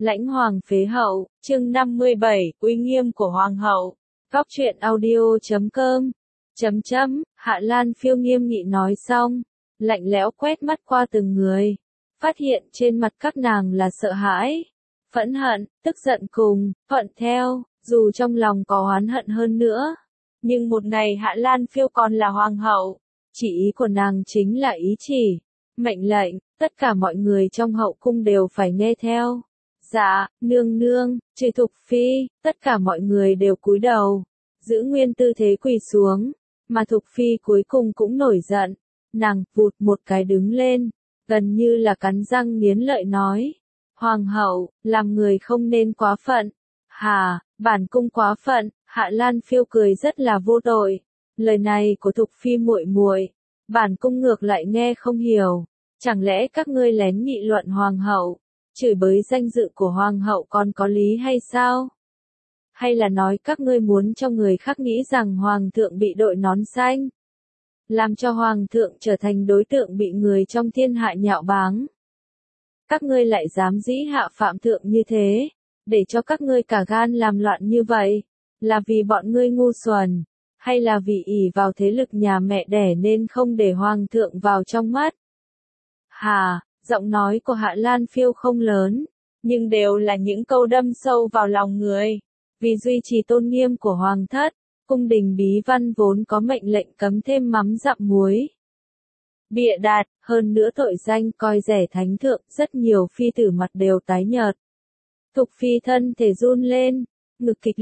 Lãnh hoàng phế hậu, chương 57, uy nghiêm của hoàng hậu. Góc truyện audio.com. Hạ Lan Phiêu nghiêm nghị nói xong, lạnh lẽo quét mắt qua từng người, phát hiện trên mặt các nàng là sợ hãi, phẫn hận, tức giận cùng, thuận theo, dù trong lòng có oán hận hơn nữa. Nhưng một ngày Hạ Lan Phiêu còn là hoàng hậu, chỉ ý của nàng chính là ý chỉ, mệnh lệnh, tất cả mọi người trong hậu cung đều phải nghe theo. Dạ, nương nương, trừ Thục Phi, tất cả mọi người đều cúi đầu, giữ nguyên tư thế quỳ xuống, mà Thục Phi cuối cùng cũng nổi giận, nàng vụt một cái đứng lên, gần như là cắn răng nghiến lợi nói, hoàng hậu, làm người không nên quá phận. Hà, bản cung quá phận. Hạ Lan Phiêu cười rất là vô tội, lời này của Thục Phi muội muội, bản cung ngược lại nghe không hiểu, chẳng lẽ các ngươi lén nghị luận hoàng hậu, chửi bới danh dự của hoàng hậu còn có lý hay sao? Hay là nói các ngươi muốn cho người khác nghĩ rằng hoàng thượng bị đội nón xanh, làm cho hoàng thượng trở thành đối tượng bị người trong thiên hạ nhạo báng? Các ngươi lại dám dĩ hạ phạm thượng như thế, để cho các ngươi cả gan làm loạn như vậy, là vì bọn ngươi ngu xuẩn, hay là vì ỷ vào thế lực nhà mẹ đẻ nên không để hoàng thượng vào trong mắt? Hà, giọng nói của Hạ Lan Phiêu không lớn, nhưng đều là những câu đâm sâu vào lòng người. Vì duy trì tôn nghiêm của hoàng thất, cung đình bí văn vốn có mệnh lệnh cấm thêm mắm dặm muối. Bịa đặt, hơn nữa tội danh coi rẻ thánh thượng, rất nhiều phi tử mặt đều tái nhợt. Thục Phi thân thể run lên, ngực kịch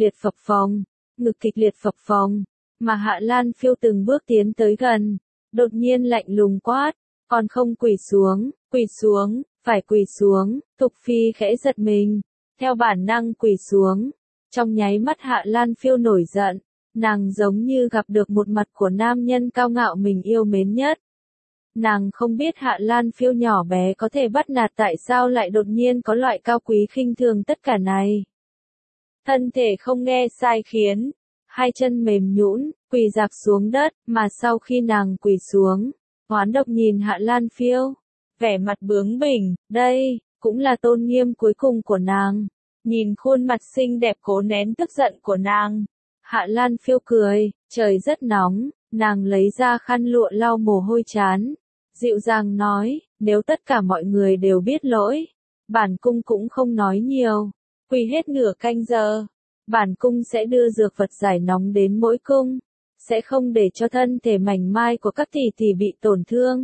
liệt phập phồng, mà Hạ Lan Phiêu từng bước tiến tới gần, đột nhiên lạnh lùng quát, còn không quỳ xuống, phải quỳ xuống. Thục Phi khẽ giật mình, theo bản năng quỳ xuống. Trong nháy mắt Hạ Lan Phiêu nổi giận, nàng giống như gặp được một mặt của nam nhân cao ngạo mình yêu mến nhất. Nàng không biết Hạ Lan Phiêu nhỏ bé có thể bắt nạt tại sao lại đột nhiên có loại cao quý khinh thường tất cả này. Thân thể không nghe sai khiến, hai chân mềm nhũn, quỳ rạp xuống đất, mà sau khi nàng quỳ xuống, oán độc nhìn Hạ Lan Phiêu, vẻ mặt bướng bỉnh, đây, cũng là tôn nghiêm cuối cùng của nàng. Nhìn khuôn mặt xinh đẹp cố nén tức giận của nàng, Hạ Lan Phiêu cười, trời rất nóng, nàng lấy ra khăn lụa lau mồ hôi trán, dịu dàng nói, nếu tất cả mọi người đều biết lỗi, bản cung cũng không nói nhiều, quỳ hết nửa canh giờ, bản cung sẽ đưa dược vật giải nóng đến mỗi cung, sẽ không để cho thân thể mảnh mai của các tỷ tỷ bị tổn thương.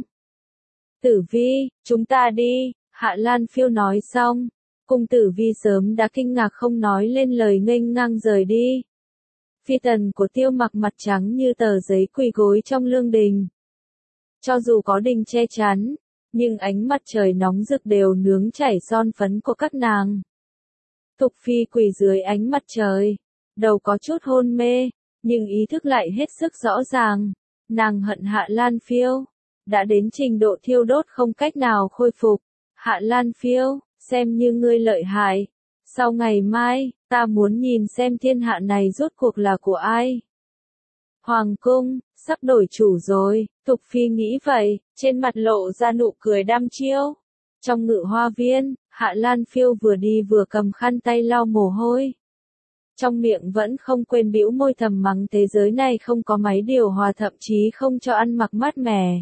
Tử Vi, chúng ta đi. Hạ Lan Phiêu nói xong, cung Tử Vi sớm đã kinh ngạc không nói lên lời nghênh ngang rời đi. Phi tần của Tiêu Mặc mặt trắng như tờ giấy quỳ gối trong lương đình. Cho dù có đình che chắn, nhưng ánh mặt trời nóng rực đều nướng chảy son phấn của các nàng. Thục Phi quỳ dưới ánh mặt trời, đầu có chút hôn mê, nhưng ý thức lại hết sức rõ ràng. Nàng hận Hạ Lan Phiêu, đã đến trình độ thiêu đốt không cách nào khôi phục. Hạ Lan Phiêu, xem như ngươi lợi hại. Sau ngày mai, ta muốn nhìn xem thiên hạ này rốt cuộc là của ai. Hoàng cung, sắp đổi chủ rồi, Thục Phi nghĩ vậy, trên mặt lộ ra nụ cười đăm chiêu. Trong ngự hoa viên, Hạ Lan Phiêu vừa đi vừa cầm khăn tay lau mồ hôi. Trong miệng vẫn không quên bĩu môi thầm mắng thế giới này không có máy điều hòa, thậm chí không cho ăn mặc mát mẻ.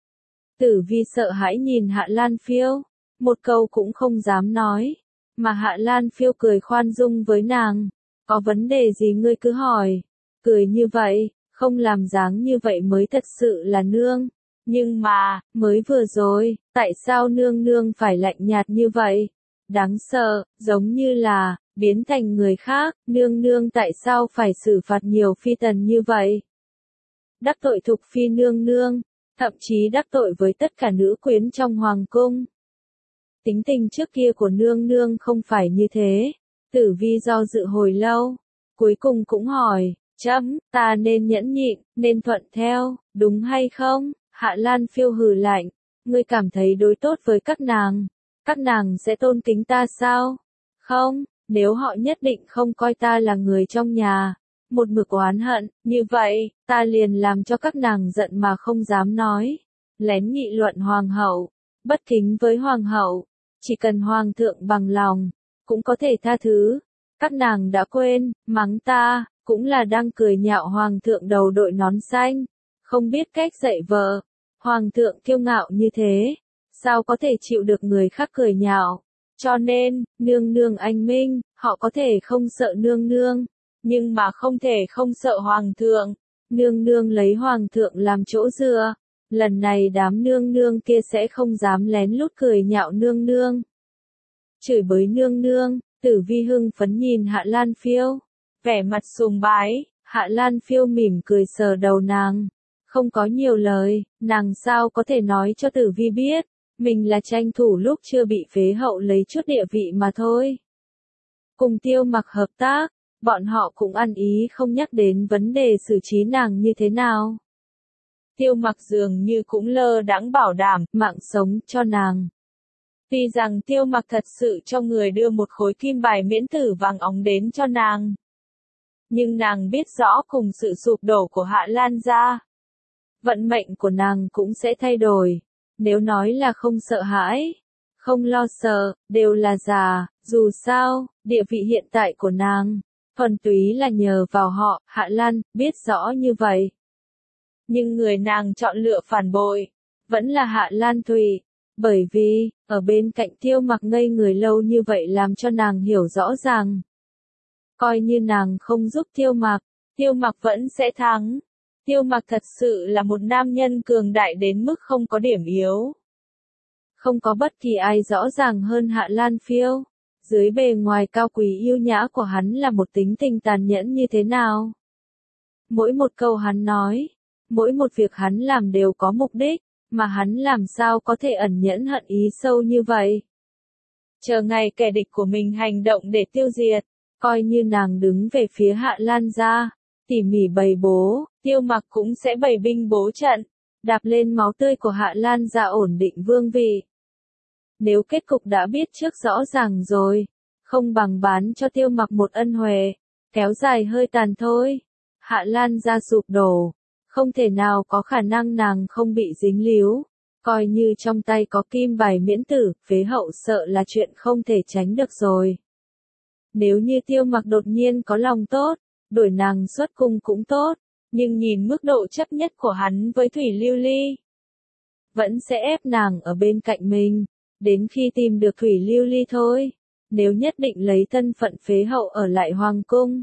Tử Vi sợ hãi nhìn Hạ Lan Phiêu, một câu cũng không dám nói, mà Hạ Lan Phiêu cười khoan dung với nàng, có vấn đề gì ngươi cứ hỏi, cười như vậy, không làm dáng như vậy mới thật sự là nương. Nhưng mà, mới vừa rồi, tại sao nương nương phải lạnh nhạt như vậy? Đáng sợ, giống như là, biến thành người khác, nương nương tại sao phải xử phạt nhiều phi tần như vậy? Đắc tội Thục Phi nương nương, thậm chí đắc tội với tất cả nữ quyến trong hoàng cung. Tính tình trước kia của nương nương không phải như thế. Tử Vi do dự hồi lâu, cuối cùng cũng hỏi, ta nên nhẫn nhịn, nên thuận theo, đúng hay không? Hạ Lan Phiêu hừ lạnh, ngươi cảm thấy đối tốt với các nàng sẽ tôn kính ta sao? Không, nếu họ nhất định không coi ta là người trong nhà, một mực oán hận, như vậy, ta liền làm cho các nàng giận mà không dám nói. Lén nghị luận hoàng hậu, bất kính với hoàng hậu, chỉ cần hoàng thượng bằng lòng, cũng có thể tha thứ. Các nàng đã quên, mắng ta, cũng là đang cười nhạo hoàng thượng đầu đội nón xanh, không biết cách dạy vợ. Hoàng thượng kiêu ngạo như thế, sao có thể chịu được người khác cười nhạo. Cho nên, nương nương anh minh, họ có thể không sợ nương nương, nhưng mà không thể không sợ hoàng thượng. Nương nương lấy hoàng thượng làm chỗ dựa, lần này đám nương nương kia sẽ không dám lén lút cười nhạo nương nương. Chửi bới nương nương, Tử Vi hưng phấn nhìn Hạ Lan Phiêu, vẻ mặt sùng bái. Hạ Lan Phiêu mỉm cười sờ đầu nàng, không có nhiều lời, nàng sao có thể nói cho Tử Vi biết, mình là tranh thủ lúc chưa bị phế hậu lấy chút địa vị mà thôi. Cùng Tiêu Mặc hợp tác, bọn họ cũng ăn ý không nhắc đến vấn đề xử trí nàng như thế nào. Tiêu Mặc dường như cũng lơ đãng bảo đảm mạng sống cho nàng. Tuy rằng Tiêu Mặc thật sự cho người đưa một khối kim bài miễn tử vàng óng đến cho nàng, nhưng nàng biết rõ cùng sự sụp đổ của Hạ Lan gia, vận mệnh của nàng cũng sẽ thay đổi. Nếu nói là không sợ hãi, không lo sợ, đều là giả. Dù sao, địa vị hiện tại của nàng, thuần túy là nhờ vào họ. Hạ Lan biết rõ như vậy, nhưng người nàng chọn lựa phản bội vẫn là Hạ Lan Thụy, bởi vì ở bên cạnh Tiêu Mặc ngây người lâu như vậy làm cho nàng hiểu rõ ràng, coi như nàng không giúp Tiêu Mặc vẫn sẽ thắng. Tiêu Mặc thật sự là một nam nhân cường đại đến mức không có điểm yếu. Không có bất kỳ ai rõ ràng hơn Hạ Lan Phiêu. Dưới bề ngoài cao quý yêu nhã của hắn là một tính tình tàn nhẫn như thế nào. Mỗi một câu hắn nói, mỗi một việc hắn làm đều có mục đích, mà hắn làm sao có thể ẩn nhẫn hận ý sâu như vậy. Chờ ngày kẻ địch của mình hành động để tiêu diệt, coi như nàng đứng về phía Hạ Lan gia, tỉ mỉ bày bố, Tiêu Mặc cũng sẽ bày binh bố trận, đạp lên máu tươi của Hạ Lan gia ổn định vương vị. Nếu kết cục đã biết trước rõ ràng rồi, không bằng bán cho Tiêu Mặc một ân huệ, kéo dài hơi tàn thôi. Hạ Lan gia sụp đổ, không thể nào có khả năng nàng không bị dính líu, coi như trong tay có kim bài miễn tử, phế hậu sợ là chuyện không thể tránh được rồi. Nếu như Tiêu Mặc đột nhiên có lòng tốt, đổi nàng xuất cung cũng tốt, nhưng nhìn mức độ chấp nhất của hắn với Thủy Lưu Ly, vẫn sẽ ép nàng ở bên cạnh mình, đến khi tìm được Thủy Lưu Ly thôi. Nếu nhất định lấy thân phận phế hậu ở lại hoàng cung,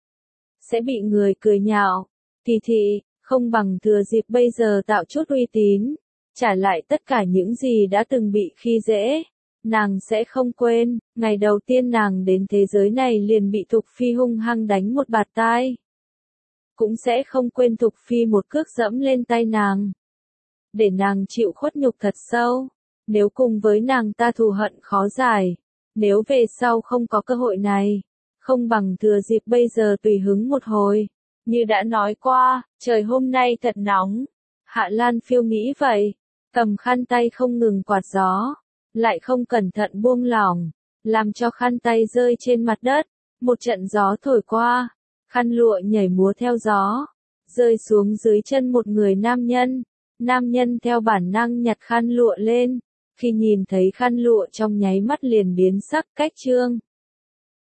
sẽ bị người cười nhạo. Thì không bằng thừa dịp bây giờ tạo chút uy tín, trả lại tất cả những gì đã từng bị khi dễ. Nàng sẽ không quên, ngày đầu tiên nàng đến thế giới này liền bị Thục Phi hung hăng đánh một bạt tai. Cũng sẽ không quên Thục Phi một cước dẫm lên tay nàng, để nàng chịu khuất nhục thật sâu. Nếu cùng với nàng ta thù hận khó giải, nếu về sau không có cơ hội này, không bằng thừa dịp bây giờ tùy hứng một hồi. Như đã nói qua, trời hôm nay thật nóng. Hạ Lan Phiêu nghĩ vậy, cầm khăn tay không ngừng quạt gió, lại không cẩn thận buông lỏng, làm cho khăn tay rơi trên mặt đất. Một trận gió thổi qua, khăn lụa nhảy múa theo gió, rơi xuống dưới chân một người nam nhân. Nam nhân theo bản năng nhặt khăn lụa lên, khi nhìn thấy khăn lụa trong nháy mắt liền biến sắc. Cách chương